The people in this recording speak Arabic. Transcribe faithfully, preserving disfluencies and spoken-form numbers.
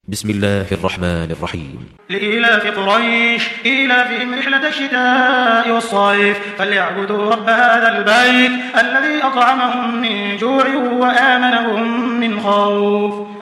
بسم الله الرحمن الرحيم. لإيلاف قريش إيلافهم رحلة الشتاء والصيف فليعبدوا رب هذا البيت الذي أطعمهم من جوع وآمنهم من خوف.